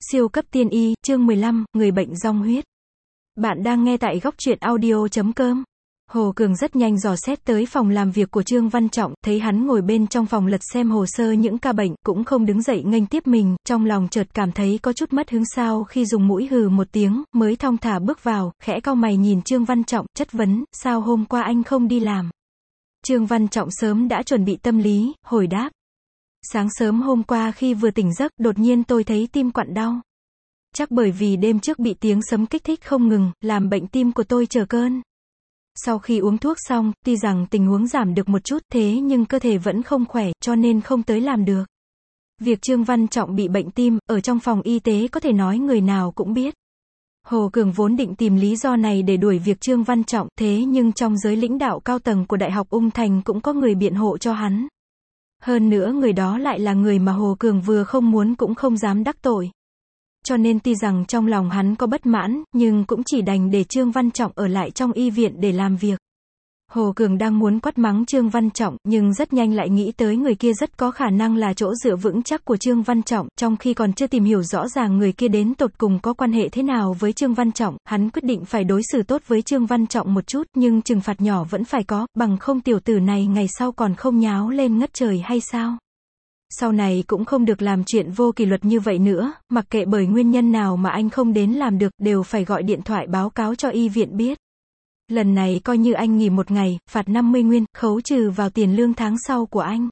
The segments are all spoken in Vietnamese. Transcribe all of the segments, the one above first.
Siêu cấp tiên y, chương 15, người bệnh dong huyết. Bạn đang nghe tại góc truyện audio.com. Hồ Cường rất nhanh dò xét tới phòng làm việc của Trương Văn Trọng, thấy hắn ngồi bên trong phòng lật xem hồ sơ những ca bệnh, cũng không đứng dậy nghênh tiếp mình, trong lòng chợt cảm thấy có chút mất hứng sau khi dùng mũi hừ một tiếng, mới thong thả bước vào, khẽ cau mày nhìn Trương Văn Trọng, chất vấn, sao hôm qua anh không đi làm? Trương Văn Trọng sớm đã chuẩn bị tâm lý, hồi đáp. Sáng sớm hôm qua khi vừa tỉnh giấc, đột nhiên tôi thấy tim quặn đau. Chắc bởi vì đêm trước bị tiếng sấm kích thích không ngừng, làm bệnh tim của tôi trở cơn. Sau khi uống thuốc xong, tuy rằng tình huống giảm được một chút, thế nhưng cơ thể vẫn không khỏe, cho nên không tới làm được. Việc Trương Văn Trọng bị bệnh tim, ở trong phòng y tế có thể nói người nào cũng biết. Hồ Cường vốn định tìm lý do này để đuổi việc Trương Văn Trọng, thế nhưng trong giới lãnh đạo cao tầng của Đại học Ung Thành cũng có người biện hộ cho hắn. Hơn nữa người đó lại là người mà Hồ Cường vừa không muốn cũng không dám đắc tội. Cho nên tuy rằng trong lòng hắn có bất mãn, nhưng cũng chỉ đành để Trương Văn Trọng ở lại trong y viện để làm việc. Hồ Cường đang muốn quát mắng Trương Văn Trọng, nhưng rất nhanh lại nghĩ tới người kia rất có khả năng là chỗ dựa vững chắc của Trương Văn Trọng, trong khi còn chưa tìm hiểu rõ ràng người kia đến tột cùng có quan hệ thế nào với Trương Văn Trọng, hắn quyết định phải đối xử tốt với Trương Văn Trọng một chút, nhưng trừng phạt nhỏ vẫn phải có, bằng không tiểu tử này ngày sau còn không nháo lên ngất trời hay sao? Sau này cũng không được làm chuyện vô kỷ luật như vậy nữa, mặc kệ bởi nguyên nhân nào mà anh không đến làm được, đều phải gọi điện thoại báo cáo cho y viện biết. Lần này coi như anh nghỉ một ngày, phạt 50 nguyên, khấu trừ vào tiền lương tháng sau của anh.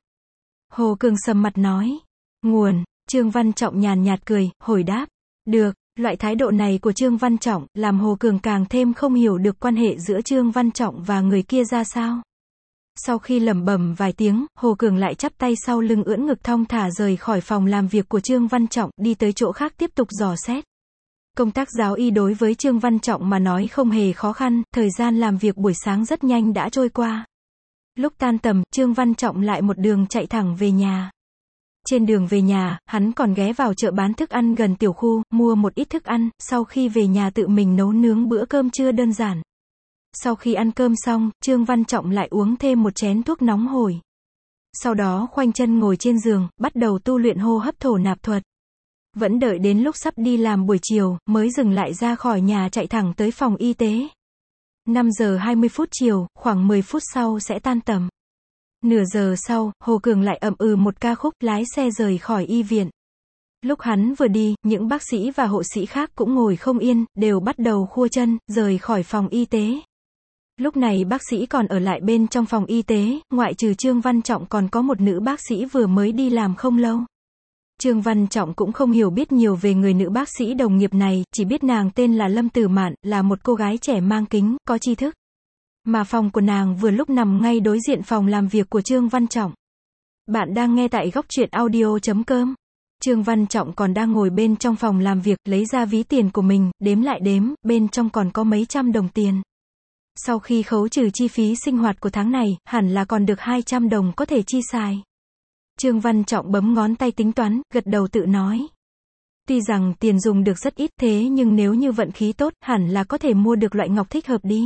Hồ Cường sầm mặt nói. Nguồn, Trương Văn Trọng nhàn nhạt cười, hồi đáp. Được, loại thái độ này của Trương Văn Trọng, làm Hồ Cường càng thêm không hiểu được quan hệ giữa Trương Văn Trọng và người kia ra sao. Sau khi lẩm bẩm vài tiếng, Hồ Cường lại chắp tay sau lưng ưỡn ngực thong thả rời khỏi phòng làm việc của Trương Văn Trọng, đi tới chỗ khác tiếp tục dò xét. Công tác giáo y đối với Trương Văn Trọng mà nói không hề khó khăn, thời gian làm việc buổi sáng rất nhanh đã trôi qua. Lúc tan tầm, Trương Văn Trọng lại một đường chạy thẳng về nhà. Trên đường về nhà, hắn còn ghé vào chợ bán thức ăn gần tiểu khu, mua một ít thức ăn, sau khi về nhà tự mình nấu nướng bữa cơm trưa đơn giản. Sau khi ăn cơm xong, Trương Văn Trọng lại uống thêm một chén thuốc nóng hổi. Sau đó khoanh chân ngồi trên giường, bắt đầu tu luyện hô hấp thổ nạp thuật. Vẫn đợi đến lúc sắp đi làm buổi chiều, mới dừng lại ra khỏi nhà chạy thẳng tới phòng y tế. 5 giờ 20 phút chiều, khoảng 10 phút sau sẽ tan tầm. Nửa giờ sau, Hồ Cường lại ậm ừ một ca khúc, lái xe rời khỏi y viện. Lúc hắn vừa đi, những bác sĩ và hộ sĩ khác cũng ngồi không yên, đều bắt đầu khua chân, rời khỏi phòng y tế. Lúc này bác sĩ còn ở lại bên trong phòng y tế, ngoại trừ Trương Văn Trọng còn có một nữ bác sĩ vừa mới đi làm không lâu. Trương Văn Trọng cũng không hiểu biết nhiều về người nữ bác sĩ đồng nghiệp này, chỉ biết nàng tên là Lâm Tử Mạn, là một cô gái trẻ mang kính, có tri thức. Mà phòng của nàng vừa lúc nằm ngay đối diện phòng làm việc của Trương Văn Trọng. Bạn đang nghe tại góc truyện audio.com. Trương Văn Trọng còn đang ngồi bên trong phòng làm việc, lấy ra ví tiền của mình, đếm lại đếm, bên trong còn có mấy trăm đồng tiền. Sau khi khấu trừ chi phí sinh hoạt của tháng này, hẳn là còn được 200 đồng có thể chi xài. Trương Văn Trọng bấm ngón tay tính toán, gật đầu tự nói. Tuy rằng tiền dùng được rất ít, thế nhưng nếu như vận khí tốt, hẳn là có thể mua được loại ngọc thích hợp đi.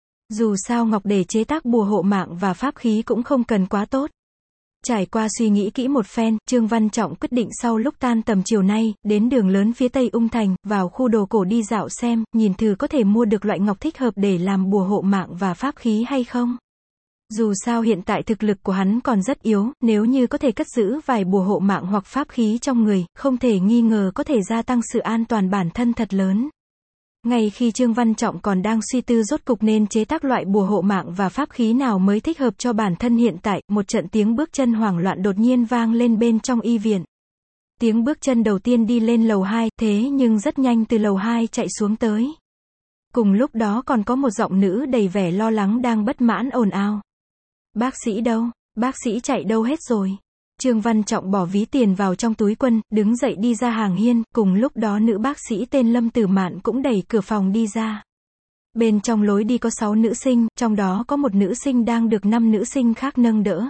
Dù sao ngọc để chế tác bùa hộ mạng và pháp khí cũng không cần quá tốt. Trải qua suy nghĩ kỹ một phen, Trương Văn Trọng quyết định sau lúc tan tầm chiều nay, đến đường lớn phía Tây Ung Thành, vào khu đồ cổ đi dạo xem, nhìn thử có thể mua được loại ngọc thích hợp để làm bùa hộ mạng và pháp khí hay không. Dù sao hiện tại thực lực của hắn còn rất yếu, nếu như có thể cất giữ vài bùa hộ mạng hoặc pháp khí trong người, không thể nghi ngờ có thể gia tăng sự an toàn bản thân thật lớn. Ngay khi Trương Văn Trọng còn đang suy tư rốt cục nên chế tác loại bùa hộ mạng và pháp khí nào mới thích hợp cho bản thân hiện tại, một trận tiếng bước chân hoảng loạn đột nhiên vang lên bên trong y viện. Tiếng bước chân đầu tiên đi lên lầu 2, thế nhưng rất nhanh từ lầu 2 chạy xuống tới. Cùng lúc đó còn có một giọng nữ đầy vẻ lo lắng đang bất mãn ồn ào. Bác sĩ đâu? Bác sĩ chạy đâu hết rồi? Trương Văn Trọng bỏ ví tiền vào trong túi quần, đứng dậy đi ra hàng hiên, cùng lúc đó nữ bác sĩ tên Lâm Tử Mạn cũng đẩy cửa phòng đi ra. Bên trong lối đi có 6 nữ sinh, trong đó có một nữ sinh đang được 5 nữ sinh khác nâng đỡ.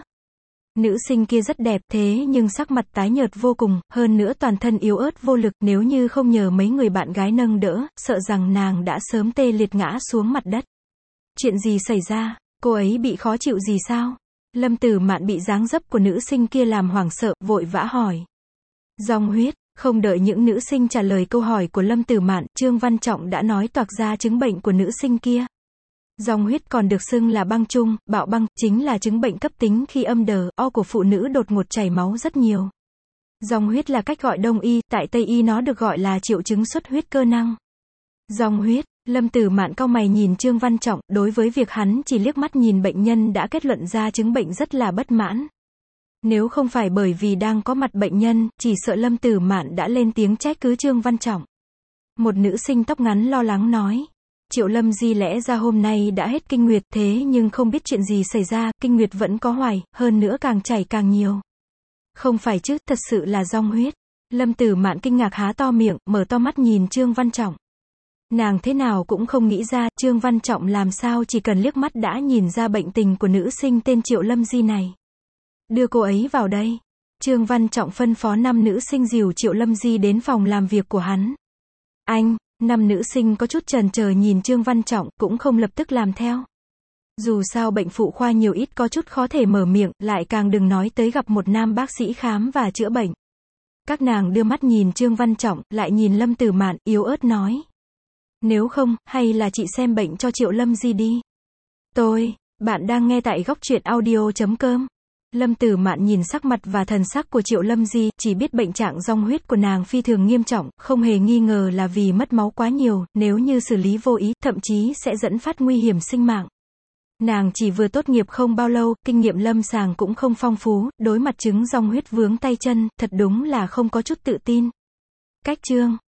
Nữ sinh kia rất đẹp, thế nhưng sắc mặt tái nhợt vô cùng, hơn nữa toàn thân yếu ớt vô lực, nếu như không nhờ mấy người bạn gái nâng đỡ, sợ rằng nàng đã sớm tê liệt ngã xuống mặt đất. Chuyện gì xảy ra? Cô ấy bị khó chịu gì sao? Lâm Tử Mạn bị dáng dấp của nữ sinh kia làm hoảng sợ, vội vã hỏi. Dong huyết, Không đợi những nữ sinh trả lời câu hỏi của Lâm Tử Mạn, Trương Văn Trọng đã nói toạc ra chứng bệnh của nữ sinh kia. Dòng huyết còn được xưng là băng chung, bạo băng, chính là chứng bệnh cấp tính khi âm đờ, o của phụ nữ đột ngột chảy máu rất nhiều. Dòng huyết là cách gọi đông y, tại Tây y nó được gọi là triệu chứng xuất huyết cơ năng. Dòng huyết, Lâm Tử Mạn cau mày nhìn Trương Văn Trọng, đối với việc hắn chỉ liếc mắt nhìn bệnh nhân đã kết luận ra chứng bệnh rất là bất mãn. Nếu không phải bởi vì đang có mặt bệnh nhân, chỉ sợ Lâm Tử Mạn đã lên tiếng trách cứ Trương Văn Trọng. Một nữ sinh tóc ngắn lo lắng nói. Triệu Lâm Di lẽ ra hôm nay đã hết kinh nguyệt, thế nhưng không biết chuyện gì xảy ra, kinh nguyệt vẫn có hoài, hơn nữa càng chảy càng nhiều. Không phải chứ, thật sự là dòng huyết. Lâm Tử Mạn kinh ngạc há to miệng, mở to mắt nhìn Trương Văn Trọng. Nàng thế nào cũng không nghĩ ra, Trương Văn Trọng làm sao chỉ cần liếc mắt đã nhìn ra bệnh tình của nữ sinh tên Triệu Lâm Di này. Đưa cô ấy vào đây. Trương Văn Trọng phân phó 5 nữ sinh dìu Triệu Lâm Di đến phòng làm việc của hắn. Anh, 5 nữ sinh có chút chần chờ nhìn Trương Văn Trọng, cũng không lập tức làm theo. Dù sao bệnh phụ khoa nhiều ít có chút khó thể mở miệng, lại càng đừng nói tới gặp một nam bác sĩ khám và chữa bệnh. Các nàng đưa mắt nhìn Trương Văn Trọng, lại nhìn Lâm Tử Mạn, yếu ớt nói. Nếu không, hay là chị xem bệnh cho Triệu Lâm Di đi. Bạn đang nghe tại góc truyện audio.com. Lâm Tử Mạn nhìn sắc mặt và thần sắc của Triệu Lâm Di, chỉ biết bệnh trạng dòng huyết của nàng phi thường nghiêm trọng, không hề nghi ngờ là vì mất máu quá nhiều, nếu như xử lý vô ý, thậm chí sẽ dẫn phát nguy hiểm sinh mạng. Nàng chỉ vừa tốt nghiệp không bao lâu, kinh nghiệm lâm sàng cũng không phong phú, đối mặt chứng dòng huyết vướng tay chân, thật đúng là không có chút tự tin. Cách chương